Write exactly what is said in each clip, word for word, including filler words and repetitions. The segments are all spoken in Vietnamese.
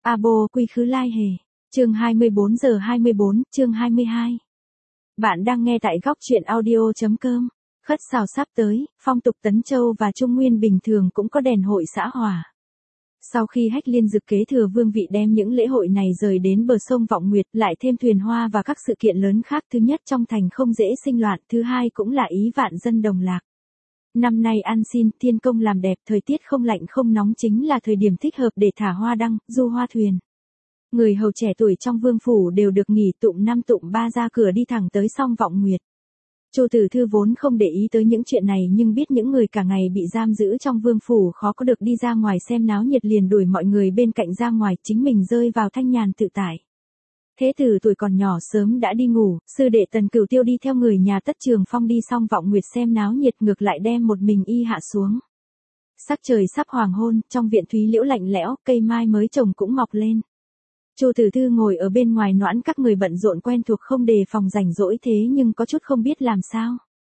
Abo quy khứ lai hề. Chương hai mươi bốn giờ hai mươi bốn, chương hai mươi hai. Bạn đang nghe tại góc truyện audio.com. Khất sào sắp tới, phong tục Tấn Châu và Trung Nguyên bình thường cũng có đèn hội xã hỏa. Sau khi Hách Liên Dực kế thừa vương vị đem những lễ hội này rời đến bờ sông Vọng Nguyệt, lại thêm thuyền hoa và các sự kiện lớn khác, thứ nhất trong thành không dễ sinh loạn, thứ hai cũng là ý vạn dân đồng lạc. Năm nay ăn xin, thiên công làm đẹp, thời tiết không lạnh không nóng chính là thời điểm thích hợp để thả hoa đăng, du hoa thuyền. Người hầu trẻ tuổi trong vương phủ đều được nghỉ tụng năm tụng ba ra cửa đi thẳng tới sông Vọng Nguyệt. Chu Tử Thư vốn không để ý tới những chuyện này nhưng biết những người cả ngày bị giam giữ trong vương phủ khó có được đi ra ngoài xem náo nhiệt liền đuổi mọi người bên cạnh ra ngoài, chính mình rơi vào thanh nhàn tự tại. Thế tử tuổi còn nhỏ sớm đã đi ngủ, sư đệ Tần Cửu Tiêu đi theo người nhà Tất Trường Phong đi sông Vọng Nguyệt xem náo nhiệt, ngược lại đem một mình y hạ xuống. Sắc trời sắp hoàng hôn, trong viện thúy liễu lạnh lẽo, cây mai mới trồng cũng mọc lên. Chu Tử Thư ngồi ở bên ngoài noãn các người bận rộn quen thuộc không đề phòng rảnh rỗi thế nhưng có chút không biết làm sao.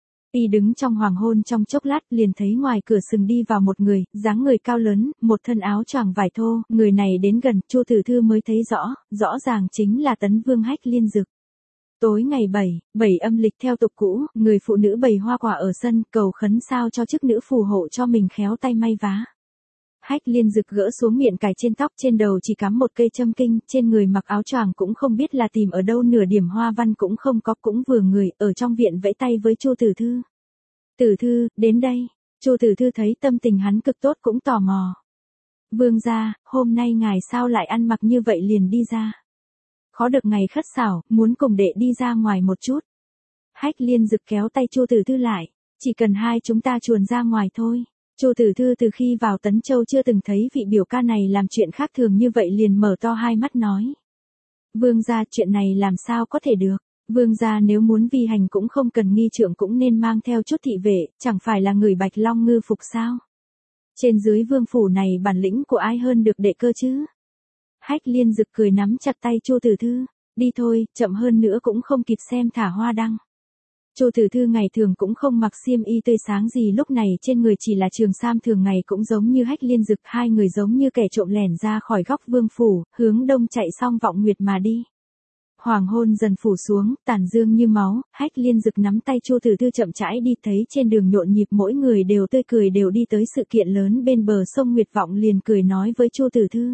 Y đứng trong hoàng hôn trong chốc lát liền thấy ngoài cửa sừng đi vào một người, dáng người cao lớn, một thân áo choàng vải thô, người này đến gần, Chu Tử Thư mới thấy rõ, rõ ràng chính là Tấn Vương Hách Liên Dực. Tối ngày bảy, bảy âm lịch theo tục cũ, người phụ nữ bày hoa quả ở sân, cầu khấn sao cho chức nữ phù hộ cho mình khéo tay may vá. Hách Liên Dực gỡ xuống miệng cài trên tóc, trên đầu chỉ cắm một cây châm kinh, trên người mặc áo choàng cũng không biết là tìm ở đâu nửa điểm hoa văn cũng không có, cũng vừa người, ở trong viện vẫy tay với Chu Tử Thư. Tử Thư, đến đây. Chu Tử Thư thấy tâm tình hắn cực tốt cũng tò mò. Vương gia, hôm nay ngài sao lại ăn mặc như vậy liền đi ra? Khó được ngày khất xảo, muốn cùng đệ đi ra ngoài một chút. Hách Liên Dực kéo tay Chu Tử Thư lại, chỉ cần hai chúng ta chuồn ra ngoài thôi. Chu Tử Thư từ khi vào Tấn Châu chưa từng thấy vị biểu ca này làm chuyện khác thường như vậy liền mở to hai mắt nói. Vương gia, chuyện này làm sao có thể được? Vương gia nếu muốn vi hành cũng không cần nghi trượng cũng nên mang theo chút thị vệ, chẳng phải là người Bạch Long ngư phục sao? Trên dưới vương phủ này bản lĩnh của ai hơn được đệ cơ chứ? Hách Liên Dực cười nắm chặt tay Chu Tử Thư, đi thôi, chậm hơn nữa cũng không kịp xem thả hoa đăng. Chu Tử Thư ngày thường cũng không mặc xiêm y tươi sáng gì, lúc này trên người chỉ là trường sam thường ngày, cũng giống như Hách Liên Dực, hai người giống như kẻ trộm lẻn ra khỏi góc vương phủ, hướng đông chạy xong Vọng Nguyệt mà đi. Hoàng hôn dần phủ xuống, tàn dương như máu, Hách Liên Dực nắm tay Chu Tử Thư chậm rãi đi, thấy trên đường nhộn nhịp mỗi người đều tươi cười đều đi tới sự kiện lớn bên bờ sông Nguyệt Vọng liền cười nói với Chu Tử Thư.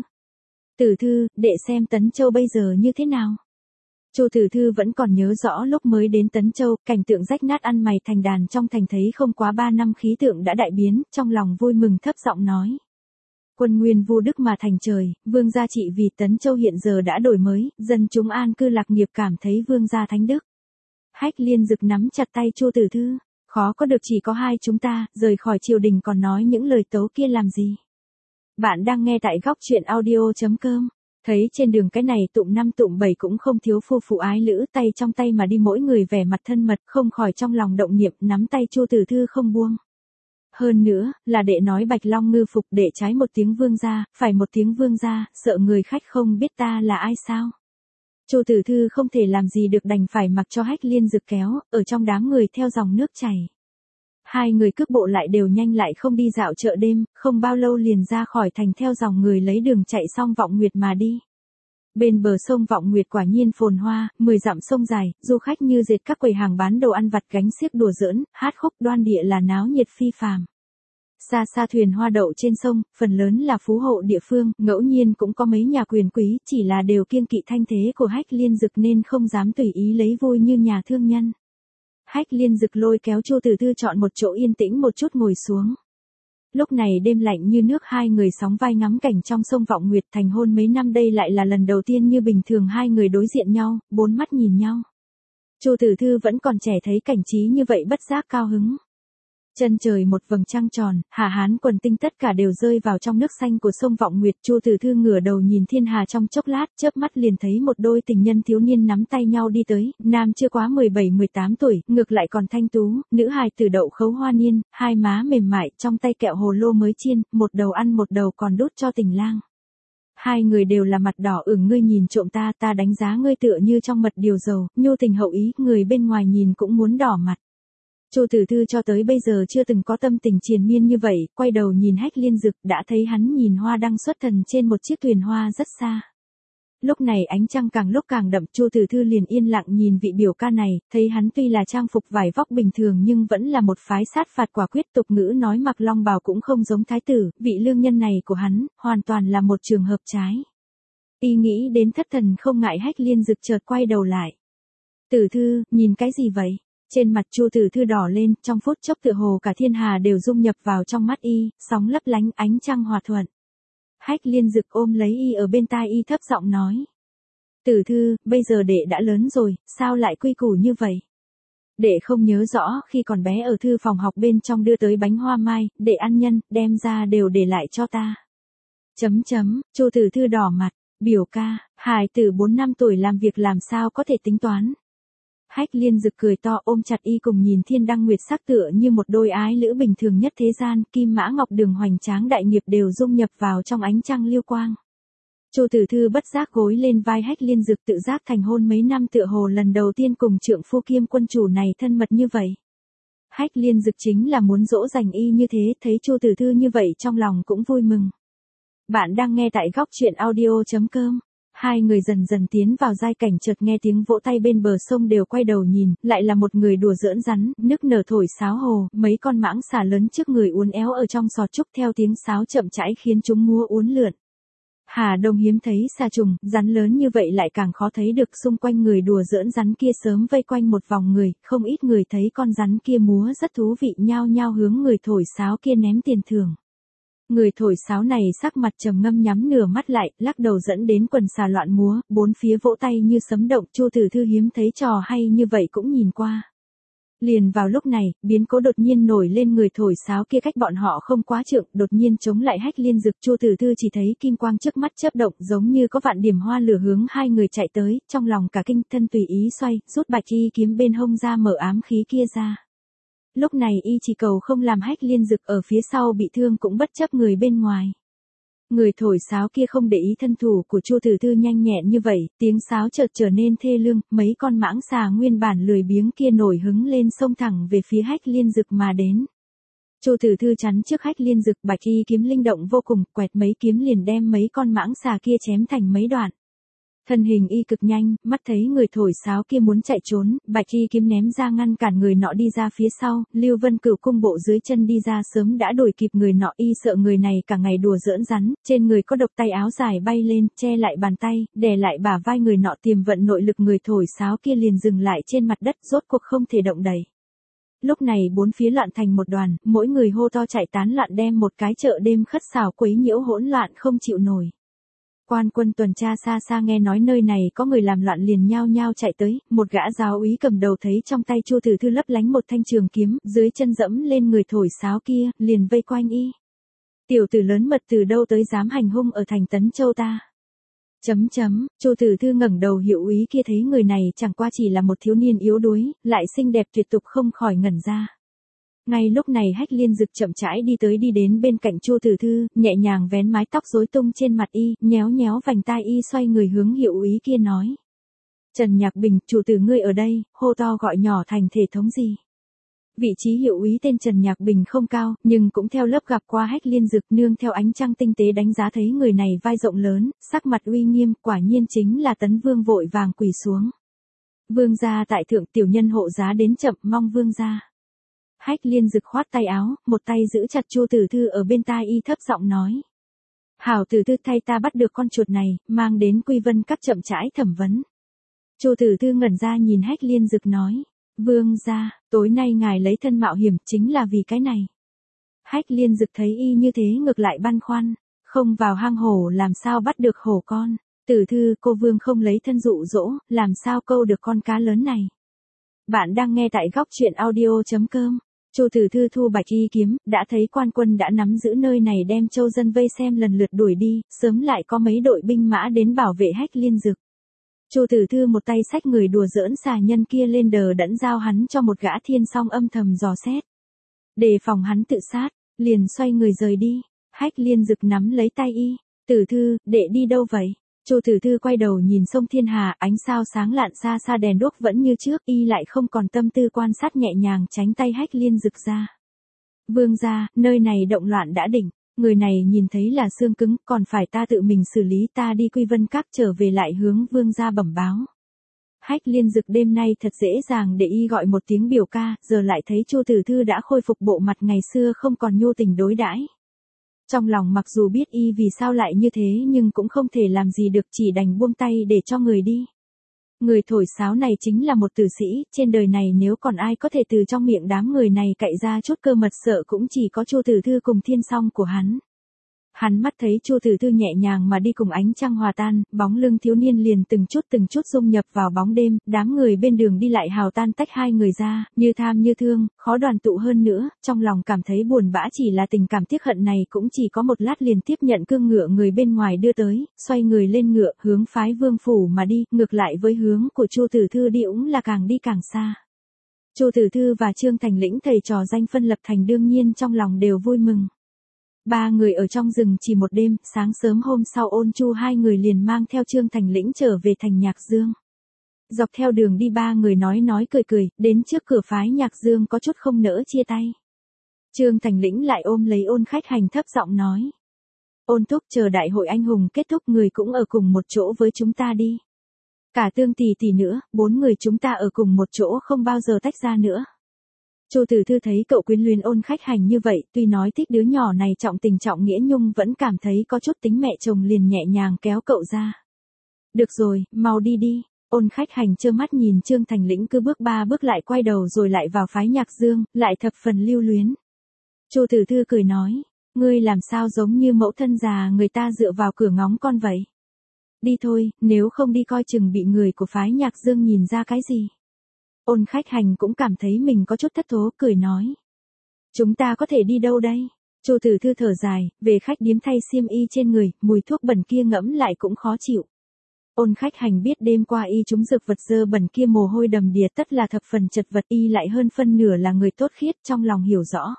Tử Thư, đệ xem Tấn Châu bây giờ như thế nào? Chu Tử Thư vẫn còn nhớ rõ lúc mới đến Tấn Châu, cảnh tượng rách nát ăn mày thành đàn trong thành, thấy không quá ba năm khí tượng đã đại biến, trong lòng vui mừng thấp giọng nói. Quân nguyên vu đức mà thành trời, vương gia trị vì Tấn Châu hiện giờ đã đổi mới, dân chúng an cư lạc nghiệp cảm thấy vương gia thánh đức. Hách Liên Dực nắm chặt tay Chu Tử Thư, khó có được chỉ có hai chúng ta, rời khỏi triều đình còn nói những lời tấu kia làm gì. Bạn đang nghe tại góc truyện audio.com. Thấy trên đường cái này tụng năm tụng bảy cũng không thiếu phu phụ ái lữ, tay trong tay mà đi mỗi người vẻ mặt thân mật, không khỏi trong lòng động niệm, nắm tay Chu Tử Thư không buông. Hơn nữa, là đệ nói Bạch Long ngư phục, đệ trái một tiếng vương gia, phải một tiếng vương gia, sợ người khách không biết ta là ai sao? Chu Tử Thư không thể làm gì được đành phải mặc cho Hách Liên Dực kéo, ở trong đám người theo dòng nước chảy. Hai người cước bộ lại đều nhanh, lại không đi dạo chợ đêm, không bao lâu liền ra khỏi thành theo dòng người lấy đường chạy xong Vọng Nguyệt mà đi. Bên bờ sông Vọng Nguyệt quả nhiên phồn hoa, mười dặm sông dài, du khách như dệt, các quầy hàng bán đồ ăn vặt gánh xiếc đùa giỡn, hát khúc đoan địa là náo nhiệt phi phàm. Xa xa thuyền hoa đậu trên sông, phần lớn là phú hộ địa phương, ngẫu nhiên cũng có mấy nhà quyền quý, chỉ là đều kiêng kỵ thanh thế của Hách Liên Dực nên không dám tùy ý lấy vui như nhà thương nhân. Hách Liên Dực lôi kéo Chu Tử Thư chọn một chỗ yên tĩnh một chút ngồi xuống. Lúc này đêm lạnh như nước, hai người sóng vai ngắm cảnh trong sông Vọng Nguyệt, thành hôn mấy năm đây lại là lần đầu tiên như bình thường hai người đối diện nhau, bốn mắt nhìn nhau. Chu Tử Thư vẫn còn trẻ thấy cảnh trí như vậy bất giác cao hứng. Chân trời một vầng trăng tròn, hà hán quần tinh tất cả đều rơi vào trong nước xanh của sông Vọng Nguyệt. Chu Tử Thư ngửa đầu nhìn thiên hà trong chốc lát, chớp mắt liền thấy một đôi tình nhân thiếu niên nắm tay nhau đi tới, nam chưa quá mười bảy mười tám tuổi, ngược lại còn thanh tú, nữ hài tử đậu khấu hoa niên, hai má mềm mại, trong tay kẹo hồ lô mới chiên, một đầu ăn một đầu còn đút cho tình lang. Hai người đều là mặt đỏ ửng, ngươi nhìn trộm ta, ta đánh giá ngươi tựa như trong mật điều dầu, nhu tình hậu ý, người bên ngoài nhìn cũng muốn đỏ mặt. Chu Tử Thư cho tới bây giờ chưa từng có tâm tình triền miên như vậy, quay đầu nhìn Hách Liên Dực đã thấy hắn nhìn hoa đăng xuất thần trên một chiếc thuyền hoa rất xa. Lúc này ánh trăng càng lúc càng đậm, Chu Tử Thư liền yên lặng nhìn vị biểu ca này, thấy hắn tuy là trang phục vải vóc bình thường nhưng vẫn là một phái sát phạt quả quyết, tục ngữ nói mặc long bào cũng không giống thái tử, vị lương nhân này của hắn, hoàn toàn là một trường hợp trái. Y nghĩ đến thất thần không ngại, Hách Liên Dực chợt quay đầu lại. Tử Thư, nhìn cái gì vậy? Trên mặt Chu Tử Thư đỏ lên, trong phút chốc tựa hồ cả thiên hà đều dung nhập vào trong mắt y, sóng lấp lánh ánh trăng hòa thuận. Hách Liên Dực ôm lấy y ở bên tai y thấp giọng nói. Tử Thư, bây giờ đệ đã lớn rồi, sao lại quy củ như vậy? Đệ không nhớ rõ khi còn bé ở thư phòng học bên trong đưa tới bánh hoa mai, đệ ăn nhân, đem ra đều để lại cho ta. Chấm chấm, Chu Tử Thư đỏ mặt, biểu ca, hài tử bốn năm tuổi làm việc làm sao có thể tính toán. Hách Liên Dực cười to ôm chặt y cùng nhìn thiên đăng nguyệt sắc tựa như một đôi ái lữ bình thường nhất thế gian, kim mã ngọc đường hoành tráng đại nghiệp đều dung nhập vào trong ánh trăng lưu quang. Chu Tử Thư bất giác gối lên vai Hách Liên Dực, tự giác thành hôn mấy năm tựa hồ lần đầu tiên cùng trượng phu kiêm quân chủ này thân mật như vậy. Hách Liên Dực chính là muốn dỗ dành y như thế, thấy Chu Tử Thư như vậy trong lòng cũng vui mừng. Bạn đang nghe tại góc truyện audio chấm com. Hai người dần dần tiến vào giai cảnh, chợt nghe tiếng vỗ tay bên bờ sông, đều quay đầu nhìn, lại là một người đùa giỡn rắn, nức nở thổi sáo hồ, mấy con mãng xà lớn trước người uốn éo ở trong sọt trúc theo tiếng sáo chậm rãi khiến chúng múa uốn lượn. Hà Đông hiếm thấy xà trùng, rắn lớn như vậy lại càng khó thấy được, xung quanh người đùa giỡn rắn kia sớm vây quanh một vòng người, không ít người thấy con rắn kia múa rất thú vị, nhao nhao hướng người thổi sáo kia ném tiền thưởng. Người thổi sáo này sắc mặt trầm ngâm nhắm nửa mắt lại, lắc đầu dẫn đến quần xà loạn múa, bốn phía vỗ tay như sấm động. Chu Tử Thư hiếm thấy trò hay như vậy cũng nhìn qua. Liền vào lúc này, biến cố đột nhiên nổi lên, người thổi sáo kia cách bọn họ không quá trượng, đột nhiên chống lại Hách Liên Dực. Chu Tử Thư chỉ thấy kim quang trước mắt chớp động, giống như có vạn điểm hoa lửa hướng hai người chạy tới, trong lòng cả kinh, thân tùy ý xoay, rút bạch y kiếm bên hông ra mở ám khí kia ra. Lúc này y chỉ cầu không làm Hách Liên Dực ở phía sau bị thương, cũng bất chấp người bên ngoài. Người thổi sáo kia không để ý thân thủ của Chu Tử Thư nhanh nhẹn như vậy, tiếng sáo chợt trở nên thê lương, mấy con mãng xà nguyên bản lười biếng kia nổi hứng lên, xông thẳng về phía Hách Liên Dực mà đến. Chu Tử Thư chắn trước Hách Liên Dực, bạch y kiếm linh động vô cùng, quẹt mấy kiếm liền đem mấy con mãng xà kia chém thành mấy đoạn. Thân hình y cực nhanh, mắt thấy người thổi sáo kia muốn chạy trốn, bạch y kiếm ném ra ngăn cản người nọ đi ra phía sau, Lưu Vân Cửu cung bộ dưới chân đi ra sớm đã đuổi kịp người nọ. Y sợ người này cả ngày đùa giỡn rắn, trên người có độc, tay áo dài bay lên, che lại bàn tay, đè lại bả vai người nọ, tiềm vận nội lực, người thổi sáo kia liền dừng lại trên mặt đất, rốt cuộc không thể động đậy. Lúc này bốn phía loạn thành một đoàn, mỗi người hô to chạy tán loạn, đem một cái chợ đêm khất xảo quấy nhiễu hỗn loạn không chịu nổi. Quan quân tuần tra xa xa nghe nói nơi này có người làm loạn liền nhao nhao chạy tới, một gã giáo úy cầm đầu thấy trong tay Chu Tử Thư lấp lánh một thanh trường kiếm, dưới chân dẫm lên người thổi sáo kia, liền vây quanh y. Tiểu tử lớn mật từ đâu tới dám hành hung ở thành Tấn Châu ta? Chấm chấm, Chu Tử Thư ngẩng đầu, hiệu úy kia thấy người này chẳng qua chỉ là một thiếu niên yếu đuối, lại xinh đẹp tuyệt tục, không khỏi ngẩn ra. Ngay lúc này Hách Liên Dực chậm rãi đi tới, đi đến bên cạnh Chu Tử Thư, nhẹ nhàng vén mái tóc rối tung trên mặt y, nhéo nhéo vành tai y, xoay người hướng hiệu úy kia nói. Trần Nhạc Bình, chủ tử ngươi ở đây, hô to gọi nhỏ thành thể thống gì? Vị trí hiệu úy tên Trần Nhạc Bình không cao, nhưng cũng theo lớp gặp qua Hách Liên Dực, nương theo ánh trăng tinh tế đánh giá thấy người này vai rộng lớn, sắc mặt uy nghiêm, quả nhiên chính là Tấn Vương, vội vàng quỳ xuống. Vương gia tại thượng, tiểu nhân hộ giá đến chậm, mong vương gia. Hách Liên Dực khoát tay áo, một tay giữ chặt Chu Tử Thư ở bên tai y, thấp giọng nói. Hảo Tử Thư, thay ta bắt được con chuột này, mang đến Quy Vân Các chậm rãi thẩm vấn. Chu Tử Thư ngẩn ra nhìn Hách Liên Dực nói. Vương gia, tối nay ngài lấy thân mạo hiểm chính là vì cái này. Hách Liên Dực thấy y như thế ngược lại băn khoăn, không vào hang hổ làm sao bắt được hổ con. Tử Thư, cô vương không lấy thân dụ dỗ, làm sao câu được con cá lớn này. Bạn đang nghe tại góc truyện audio chấm com. Chu Tử Thư thu bạch y kiếm, đã thấy quan quân đã nắm giữ nơi này, đem châu dân vây xem lần lượt đuổi đi, sớm lại có mấy đội binh mã đến bảo vệ Hách Liên Dực. Chu Tử Thư một tay xách người đùa giỡn xà nhân kia lên, đờ đẫn giao hắn cho một gã thiên song âm thầm dò xét. Đề phòng hắn tự sát, liền xoay người rời đi. Hách Liên Dực nắm lấy tay y. Tử Thư, đệ đi đâu vậy? Chu Tử Thư quay đầu nhìn sông Thiên Hà, ánh sao sáng lạn xa xa đèn đuốc vẫn như trước, y lại không còn tâm tư quan sát nhẹ nhàng tránh tay Hách Liên Dực ra. Vương gia, nơi này động loạn đã đỉnh, người này nhìn thấy là xương cứng, còn phải ta tự mình xử lý, ta đi Quy Vân Các trở về lại hướng vương gia bẩm báo. Hách Liên Dực đêm nay thật dễ dàng để y gọi một tiếng biểu ca, giờ lại thấy Chu Tử Thư đã khôi phục bộ mặt ngày xưa không còn nhu tình đối đãi. Trong lòng mặc dù biết y vì sao lại như thế nhưng cũng không thể làm gì được, chỉ đành buông tay để cho người đi. Người thổi sáo này chính là một tử sĩ, trên đời này nếu còn ai có thể từ trong miệng đám người này cậy ra chút cơ mật sợ cũng chỉ có Chu Tử Thư cùng Thiên Song của hắn. Hắn mắt thấy Chu Tử Thư nhẹ nhàng mà đi cùng ánh trăng hòa tan, bóng lưng thiếu niên liền từng chút từng chút dung nhập vào bóng đêm, đám người bên đường đi lại hào tan tách hai người ra, như tham như thương, khó đoàn tụ hơn nữa, trong lòng cảm thấy buồn bã chỉ là tình cảm tiếc hận này cũng chỉ có một lát liền tiếp nhận cương ngựa người bên ngoài đưa tới, xoay người lên ngựa, hướng phái Vương phủ mà đi, ngược lại với hướng của Chu Tử Thư đi cũng là càng đi càng xa. Chu Tử Thư và Trương Thành Lĩnh thầy trò danh phân lập thành đương nhiên trong lòng đều vui mừng. Ba người ở trong rừng chỉ một đêm, sáng sớm hôm sau Ôn Chu hai người liền mang theo Trương Thành Lĩnh trở về thành Nhạc Dương. Dọc theo đường đi ba người nói nói cười cười, đến trước cửa phái Nhạc Dương có chút không nỡ chia tay. Trương Thành Lĩnh lại ôm lấy Ôn Khách Hành thấp giọng nói. Ôn thúc, chờ đại hội anh hùng kết thúc người cũng ở cùng một chỗ với chúng ta đi. Cả Tương tỷ tỷ nữa, bốn người chúng ta ở cùng một chỗ không bao giờ tách ra nữa. Chu Tử Thư thấy cậu quyến luyến Ôn Khách Hành như vậy, tuy nói thích đứa nhỏ này trọng tình trọng nghĩa nhưng vẫn cảm thấy có chút tính mẹ chồng, liền nhẹ nhàng kéo cậu ra. Được rồi, mau đi đi. Ôn Khách Hành trơ mắt nhìn Trương Thành Lĩnh cứ bước ba bước lại quay đầu rồi lại vào phái Nhạc Dương, lại thập phần lưu luyến. Chu Tử Thư cười nói, ngươi làm sao giống như mẫu thân già người ta dựa vào cửa ngóng con vậy. Đi thôi, nếu không đi coi chừng bị người của phái Nhạc Dương nhìn ra cái gì. Ôn Khách Hành cũng cảm thấy mình có chút thất thố, cười nói. Chúng ta có thể đi đâu đây? Chu Tử Thư thở dài, về khách điếm thay xiêm y trên người, mùi thuốc bẩn kia ngẫm lại cũng khó chịu. Ôn Khách Hành biết đêm qua y trúng dược vật dơ bẩn kia mồ hôi đầm đìa tất là thập phần chật vật, y lại hơn phân nửa là người tốt khiết, trong lòng hiểu rõ.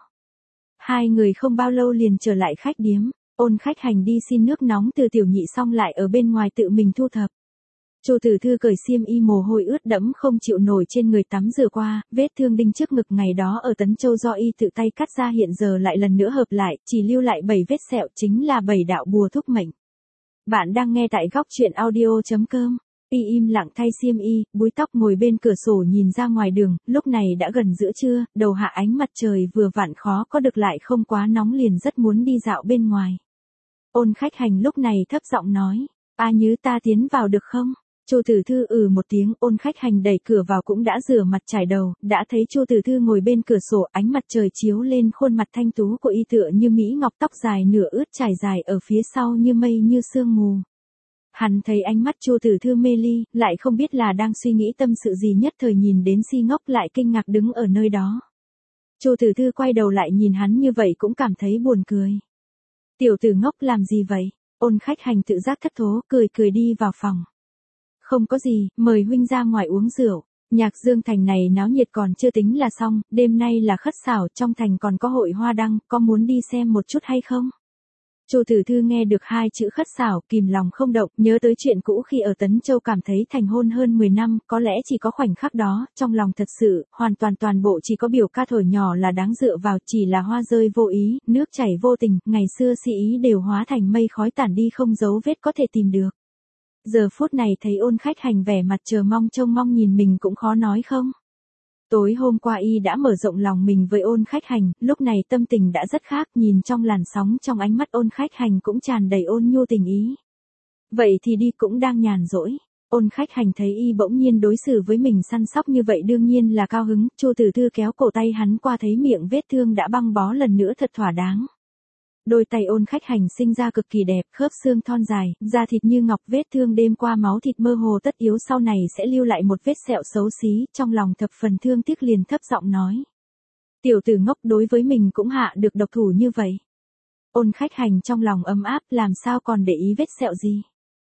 Hai người không bao lâu liền trở lại khách điếm, Ôn Khách Hành đi xin nước nóng từ tiểu nhị xong lại ở bên ngoài tự mình thu thập. Chu Tử Thư cởi xiêm y mồ hôi ướt đẫm không chịu nổi trên người tắm rửa qua, vết thương đinh trước ngực ngày đó ở Tấn Châu do y tự tay cắt ra hiện giờ lại lần nữa hợp lại, chỉ lưu lại bảy vết sẹo, chính là bảy đạo bùa thúc mệnh. Bạn đang nghe tại góc truyện audio chấm com. Y im lặng thay xiêm y, búi tóc ngồi bên cửa sổ nhìn ra ngoài đường, lúc này đã gần giữa trưa, đầu hạ ánh mặt trời vừa vặn khó có được lại không quá nóng liền rất muốn đi dạo bên ngoài. Ôn Khách Hành lúc này thấp giọng nói, A Nhứ ta tiến vào được không? Chu Tử Thư ừ một tiếng, Ôn Khách Hành đẩy cửa vào cũng đã rửa mặt trải đầu, đã thấy Chu Tử Thư ngồi bên cửa sổ, ánh mặt trời chiếu lên khuôn mặt thanh tú của y tựa như mỹ ngọc, tóc dài nửa ướt trải dài ở phía sau như mây như sương mù. Hắn thấy ánh mắt Chu Tử Thư mê ly, lại không biết là đang suy nghĩ tâm sự gì, nhất thời nhìn đến si ngốc lại kinh ngạc đứng ở nơi đó. Chu Tử Thư quay đầu lại nhìn hắn như vậy cũng cảm thấy buồn cười. Tiểu tử ngốc làm gì vậy? Ôn Khách Hành tự giác thất thố, cười cười đi vào phòng. Không có gì, mời huynh ra ngoài uống rượu. Nhạc Dương thành này náo nhiệt còn chưa tính là xong, đêm nay là khất xảo, trong thành còn có hội hoa đăng, có muốn đi xem một chút hay không? Chu Tử Thư nghe được hai chữ khất xảo, kìm lòng không động, nhớ tới chuyện cũ khi ở Tấn Châu cảm thấy thành hôn hơn mười năm, có lẽ chỉ có khoảnh khắc đó, trong lòng thật sự, hoàn toàn toàn bộ chỉ có biểu ca thổi nhỏ là đáng dựa vào, chỉ là hoa rơi vô ý, nước chảy vô tình, ngày xưa si ý đều hóa thành mây khói tản đi không dấu vết có thể tìm được. Giờ phút này thấy Ôn Khách Hành vẻ mặt chờ mong trông mong nhìn mình cũng khó nói không. Tối hôm qua y đã mở rộng lòng mình với Ôn Khách Hành, lúc này tâm tình đã rất khác, nhìn trong làn sóng trong ánh mắt Ôn Khách Hành cũng tràn đầy ôn nhu tình ý. Vậy thì đi, cũng đang nhàn rỗi. Ôn Khách Hành thấy y bỗng nhiên đối xử với mình săn sóc như vậy đương nhiên là cao hứng, Chu Tử Thư kéo cổ tay hắn qua thấy miệng vết thương đã băng bó lần nữa thật thỏa đáng. Đôi tay Ôn Khách Hành sinh ra cực kỳ đẹp, khớp xương thon dài, da thịt như ngọc, vết thương đêm qua máu thịt mơ hồ tất yếu sau này sẽ lưu lại một vết sẹo xấu xí, trong lòng thập phần thương tiếc liền thấp giọng nói. Tiểu tử ngốc đối với mình cũng hạ được độc thủ như vậy. Ôn Khách Hành trong lòng ấm áp, làm sao còn để ý vết sẹo gì.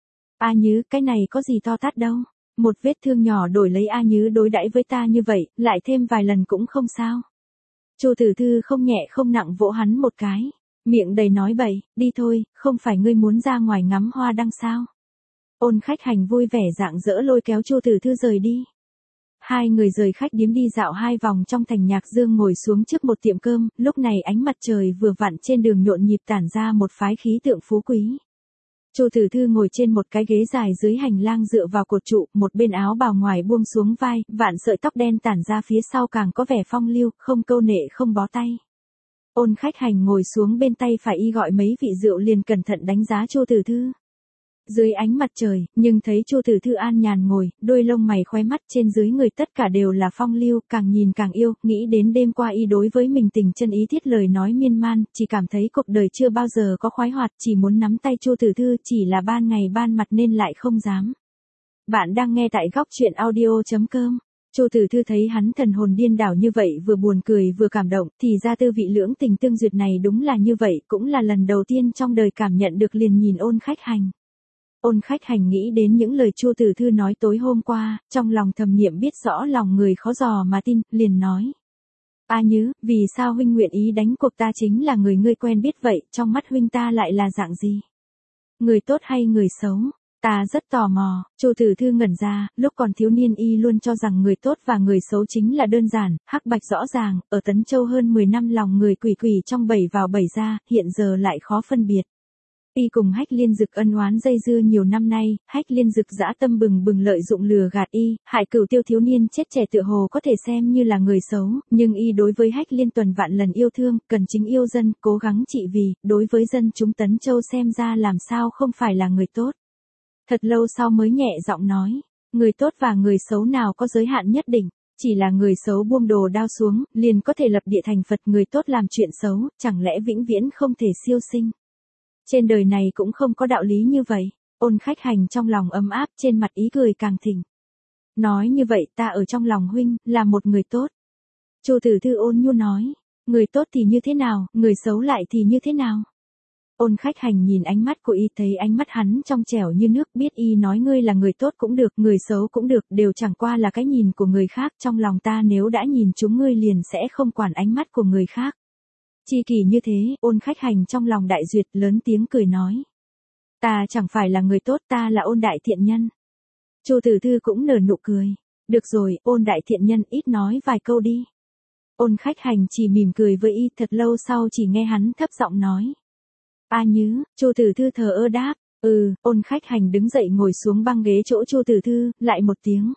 A Nhứ, cái này có gì to tát đâu. Một vết thương nhỏ đổi lấy A Nhứ đối đãi với ta như vậy, lại thêm vài lần cũng không sao. Chu Tử Thư không nhẹ không nặng vỗ hắn một cái. Miệng đầy nói bậy, đi thôi, không phải ngươi muốn ra ngoài ngắm hoa đăng sao? Ôn Khách Hành vui vẻ rạng rỡ lôi kéo Chu Tử Thư rời đi. Hai người rời khách điếm đi dạo hai vòng trong thành Nhạc Dương, ngồi xuống trước một tiệm cơm, lúc này ánh mặt trời vừa vặn trên đường nhộn nhịp tản ra một phái khí tượng phú quý. Chu Tử Thư ngồi trên một cái ghế dài dưới hành lang dựa vào cột trụ, một bên áo bào ngoài buông xuống vai, vạn sợi tóc đen tản ra phía sau càng có vẻ phong lưu, không câu nệ không bó tay. Ôn Khách Hành ngồi xuống bên tay phải y gọi mấy vị rượu liền cẩn thận đánh giá Chu Tử Thư. Dưới ánh mặt trời, nhưng thấy Chu Tử Thư an nhàn ngồi, đôi lông mày khóe mắt trên dưới người tất cả đều là phong lưu, càng nhìn càng yêu, nghĩ đến đêm qua y đối với mình tình chân ý thiết lời nói miên man, chỉ cảm thấy cuộc đời chưa bao giờ có khoái hoạt, chỉ muốn nắm tay Chu Tử Thư, chỉ là ban ngày ban mặt nên lại không dám. Bạn đang nghe tại góc truyện audio chấm com. Chu Tử Thư thấy hắn thần hồn điên đảo như vậy, vừa buồn cười vừa cảm động, thì ra tư vị lưỡng tình tương duyệt này đúng là như vậy, cũng là lần đầu tiên trong đời cảm nhận được, liền nhìn Ôn Khách Hành. Ôn Khách Hành nghĩ đến những lời Chu Tử Thư nói tối hôm qua, trong lòng thầm niệm biết rõ lòng người khó dò mà tin, liền nói. A Nhứ, vì sao huynh nguyện ý đánh cuộc, ta chính là người ngươi quen biết vậy, trong mắt huynh ta lại là dạng gì? Người tốt hay người xấu? Ta rất tò mò. Chu Tử Thư ngẩn ra, lúc còn thiếu niên y luôn cho rằng người tốt và người xấu chính là đơn giản, hắc bạch rõ ràng, ở Tấn Châu hơn mười năm lòng người quỷ quỷ trong bảy vào bảy ra, hiện giờ lại khó phân biệt. Y cùng Hách Liên Dực ân oán dây dưa nhiều năm nay, Hách Liên Dực dã tâm bừng bừng lợi dụng lừa gạt y, hại Cửu Tiêu thiếu niên chết trẻ tựa hồ có thể xem như là người xấu, nhưng y đối với Hách Liên tuần vạn lần yêu thương, cần chính yêu dân, cố gắng trị vì, đối với dân chúng Tấn Châu xem ra làm sao không phải là người tốt. Thật lâu sau mới nhẹ giọng nói, người tốt và người xấu nào có giới hạn nhất định, chỉ là người xấu buông đồ đao xuống, liền có thể lập địa thành Phật, người tốt làm chuyện xấu, chẳng lẽ vĩnh viễn không thể siêu sinh. Trên đời này cũng không có đạo lý như vậy. Ôn Khách Hành trong lòng ấm áp, trên mặt ý cười càng thịnh. Nói như vậy, ta ở trong lòng huynh, là một người tốt. Chu Tử Thư ôn nhu nói, người tốt thì như thế nào, người xấu lại thì như thế nào? Ôn Khách Hành nhìn ánh mắt của y, thấy ánh mắt hắn trong trẻo như nước, biết y nói ngươi là người tốt cũng được, người xấu cũng được, đều chẳng qua là cái nhìn của người khác, trong lòng ta nếu đã nhìn chúng ngươi liền sẽ không quản ánh mắt của người khác. Chi kỳ như thế, Ôn Khách Hành trong lòng đại duyệt, lớn tiếng cười nói. Ta chẳng phải là người tốt, ta là Ôn đại thiện nhân. Chu Tử Thư cũng nở nụ cười. Được rồi, Ôn đại thiện nhân, ít nói vài câu đi. Ôn Khách Hành chỉ mỉm cười với y, thật lâu sau chỉ nghe hắn thấp giọng nói. A Nhứ. Chu Tử Thư thờ ơ đáp. Ừ. Ôn Khách Hành đứng dậy ngồi xuống băng ghế chỗ Chu Tử Thư, lại một tiếng.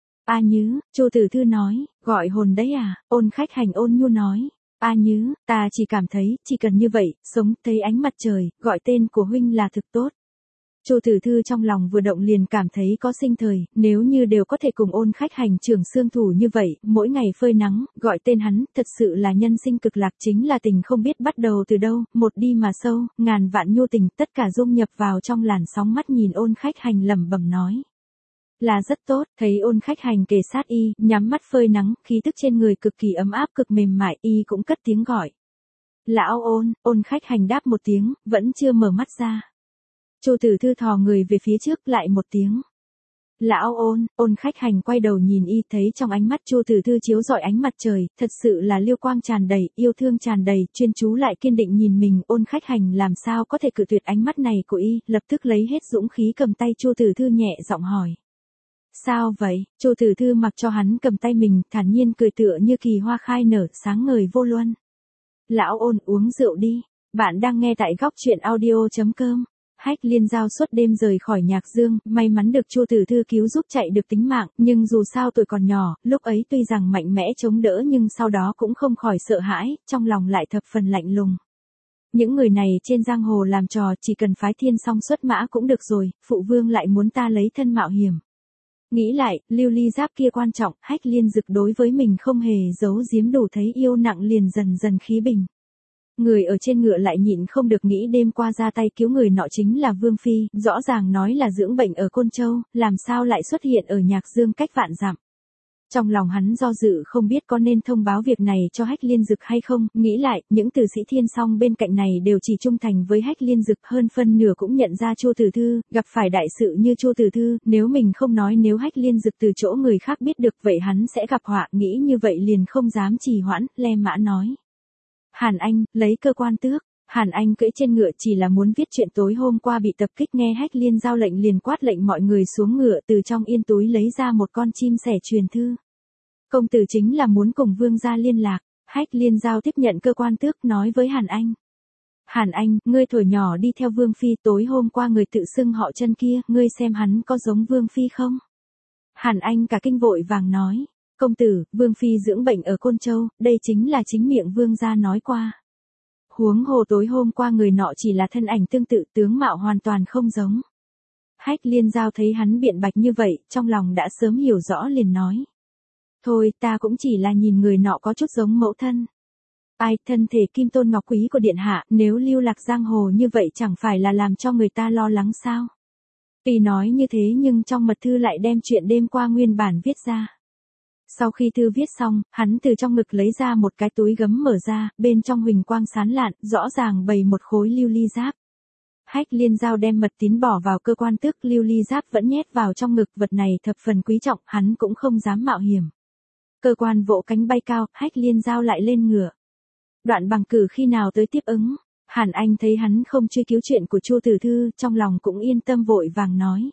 A Nhứ. Chu Tử Thư nói, gọi hồn đấy à? Ôn Khách Hành ôn nhu nói. A Nhứ, ta chỉ cảm thấy, chỉ cần như vậy, sống, thấy ánh mặt trời, gọi tên của huynh là thực tốt. Chu Tử Thư trong lòng vừa động liền cảm thấy có sinh thời, nếu như đều có thể cùng Ôn Khách Hành trưởng xương thủ như vậy, mỗi ngày phơi nắng, gọi tên hắn, thật sự là nhân sinh cực lạc, chính là tình không biết bắt đầu từ đâu, một đi mà sâu, ngàn vạn nhu tình, tất cả dung nhập vào trong làn sóng, mắt nhìn Ôn Khách Hành lẩm bẩm nói. Là rất tốt, thấy Ôn Khách Hành kề sát y, nhắm mắt phơi nắng, khí tức trên người cực kỳ ấm áp cực mềm mại, y cũng cất tiếng gọi. Lão Ôn. Ôn Khách Hành đáp một tiếng, vẫn chưa mở mắt ra. Chu Tử Thư thò người về phía trước, lại một tiếng. Lão Ôn. Ôn Khách Hành quay đầu nhìn y, thấy trong ánh mắt Chu Tử Thư chiếu rọi ánh mặt trời, thật sự là liêu quang tràn đầy, yêu thương tràn đầy, chuyên chú lại kiên định nhìn mình. Ôn Khách Hành làm sao có thể cự tuyệt ánh mắt này của y, lập tức lấy hết dũng khí cầm tay Chu Tử Thư nhẹ giọng hỏi. Sao vậy? Chu Tử Thư mặc cho hắn cầm tay mình, thản nhiên cười tựa như kỳ hoa khai nở, sáng ngời vô luân. Lão Ôn, uống rượu đi. Bạn đang nghe tại góc truyện audio chấm com. Hách Liên Giao suốt đêm rời khỏi Nhạc Dương, may mắn được Chu Tử Thư cứu giúp chạy được tính mạng, nhưng dù sao tuổi còn nhỏ, lúc ấy tuy rằng mạnh mẽ chống đỡ nhưng sau đó cũng không khỏi sợ hãi, trong lòng lại thập phần lạnh lùng. Những người này trên giang hồ làm trò, chỉ cần phái Thiên Song xuất mã cũng được rồi, phụ vương lại muốn ta lấy thân mạo hiểm. Nghĩ lại, lưu ly giáp kia quan trọng, Hách Liên Dực đối với mình không hề giấu giếm, đủ thấy yêu nặng liền dần dần khí bình. Người ở trên ngựa lại nhịn không được nghĩ đêm qua ra tay cứu người nọ chính là Vương Phi, rõ ràng nói là dưỡng bệnh ở Côn Châu, làm sao lại xuất hiện ở Nhạc Dương cách vạn dặm. Trong lòng hắn do dự không biết có nên thông báo việc này cho Hách Liên Dực hay không, nghĩ lại, những tử sĩ Thiên Song bên cạnh này đều chỉ trung thành với Hách Liên Dực, hơn phân nửa cũng nhận ra Chu Tử Thư, gặp phải đại sự như Chu Tử Thư, nếu mình không nói, nếu Hách Liên Dực từ chỗ người khác biết được vậy hắn sẽ gặp họa, nghĩ như vậy liền không dám trì hoãn, le mã nói. Hàn Anh, lấy cơ quan tước. Hàn Anh cưỡi trên ngựa chỉ là muốn viết chuyện tối hôm qua bị tập kích, nghe Hách Liên Giao lệnh liền quát lệnh mọi người xuống ngựa, từ trong yên túi lấy ra một con chim sẻ truyền thư. Công tử chính là muốn cùng vương gia liên lạc. Hách Liên Giao tiếp nhận cơ quan tước nói với Hàn Anh. Hàn Anh, ngươi thổi nhỏ đi theo vương phi, tối hôm qua người tự xưng họ Chân kia, ngươi xem hắn có giống vương phi không? Hàn Anh cả kinh vội vàng nói. Công tử, vương phi dưỡng bệnh ở Côn Châu, đây chính là chính miệng vương gia nói qua. Huống hồ tối hôm qua người nọ chỉ là thân ảnh tương tự, tướng mạo hoàn toàn không giống. Hách Liên Giao thấy hắn biện bạch như vậy, trong lòng đã sớm hiểu rõ liền nói. Thôi, ta cũng chỉ là nhìn người nọ có chút giống mẫu thân. Ai, thân thể kim tôn ngọc quý của điện hạ, nếu lưu lạc giang hồ như vậy chẳng phải là làm cho người ta lo lắng sao? Tuy nói như thế nhưng trong mật thư lại đem chuyện đêm qua nguyên bản viết ra. Sau khi thư viết xong, hắn từ trong ngực lấy ra một cái túi gấm mở ra, bên trong huỳnh quang sáng lạn, rõ ràng bày một khối lưu ly giáp. Hách Liên Giao đem mật tín bỏ vào cơ quan tước, lưu ly giáp vẫn nhét vào trong ngực, vật này thập phần quý trọng, hắn cũng không dám mạo hiểm. Cơ quan vỗ cánh bay cao, Hách Liên Giao lại lên ngựa. Đoạn Bằng Cử khi nào tới tiếp ứng? Hàn Anh thấy hắn không truy cứu chuyện của Chu Tử Thư, trong lòng cũng yên tâm vội vàng nói.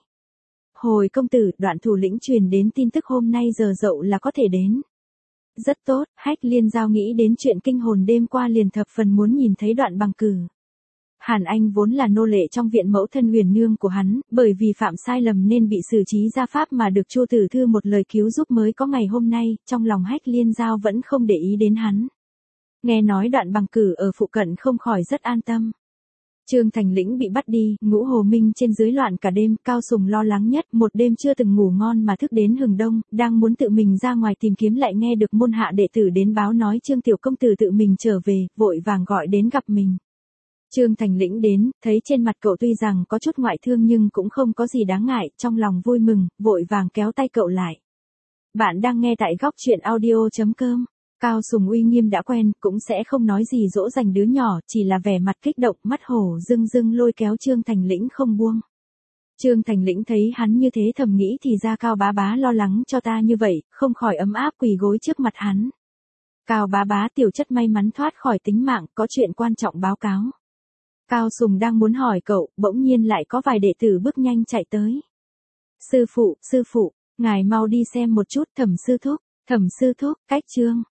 Hồi công tử, Đoạn thủ lĩnh truyền đến tin tức hôm nay giờ dậu là có thể đến. Rất tốt, Hách Liên Giao nghĩ đến chuyện kinh hồn đêm qua liền thập phần muốn nhìn thấy Đoạn Bằng Cử. Hàn Anh vốn là nô lệ trong viện mẫu thân Huyền Nương của hắn, bởi vì phạm sai lầm nên bị xử trí gia pháp mà được Chu Tử Thư một lời cứu giúp mới có ngày hôm nay, trong lòng Hách Liên Giao vẫn không để ý đến hắn. Nghe nói Đoạn Bằng Cử ở phụ cận không khỏi rất an tâm. Trương Thành Lĩnh bị bắt đi, Ngũ Hồ Minh trên dưới loạn cả đêm, Cao Sùng lo lắng nhất, một đêm chưa từng ngủ ngon mà thức đến hừng đông, đang muốn tự mình ra ngoài tìm kiếm lại nghe được môn hạ đệ tử đến báo nói Trương tiểu công tử tự mình trở về, vội vàng gọi đến gặp mình. Trương Thành Lĩnh đến, thấy trên mặt cậu tuy rằng có chút ngoại thương nhưng cũng không có gì đáng ngại, trong lòng vui mừng, vội vàng kéo tay cậu lại. Bạn đang nghe tại góc truyện audio chấm com. Cao Sùng uy nghiêm đã quen, cũng sẽ không nói gì dỗ dành đứa nhỏ, chỉ là vẻ mặt kích động, mắt hổ rưng rưng lôi kéo Trương Thành Lĩnh không buông. Trương Thành Lĩnh thấy hắn như thế thầm nghĩ thì ra Cao bá bá lo lắng cho ta như vậy, không khỏi ấm áp quỳ gối trước mặt hắn. Cao bá bá tiểu chất may mắn thoát khỏi tính mạng, có chuyện quan trọng báo cáo. Cao Sùng đang muốn hỏi cậu, bỗng nhiên lại có vài đệ tử bước nhanh chạy tới. Sư phụ, sư phụ, ngài mau đi xem một chút, Thẩm sư thúc, Thẩm sư thúc, cách Trương.